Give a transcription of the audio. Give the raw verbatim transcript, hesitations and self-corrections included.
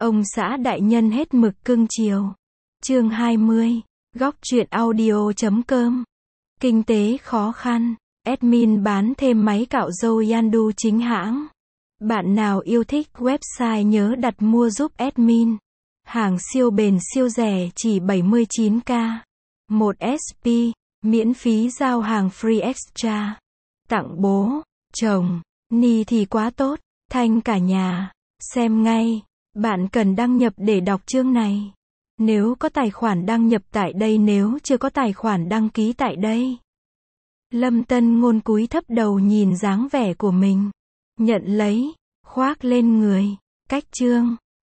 Ông xã đại nhân hết mực cưng chiều. Chương hai mươi. Góc truyện audio chấm com. Kinh tế khó khăn. Admin bán thêm máy cạo râu Yandu chính hãng. Bạn nào yêu thích website nhớ đặt mua giúp admin. Hàng siêu bền siêu rẻ chỉ bảy mươi chín k. một ét pê. Miễn phí giao hàng free extra. Tặng bố, chồng, ni thì quá tốt. Thanh cả nhà. Xem ngay. Bạn cần đăng nhập để đọc chương này. Nếu có tài khoản đăng nhập tại đây, nếu chưa có tài khoản đăng ký tại đây. Lâm Tân Ngôn cúi thấp đầu nhìn dáng vẻ của mình. Nhận lấy, khoác lên người. Cách chương.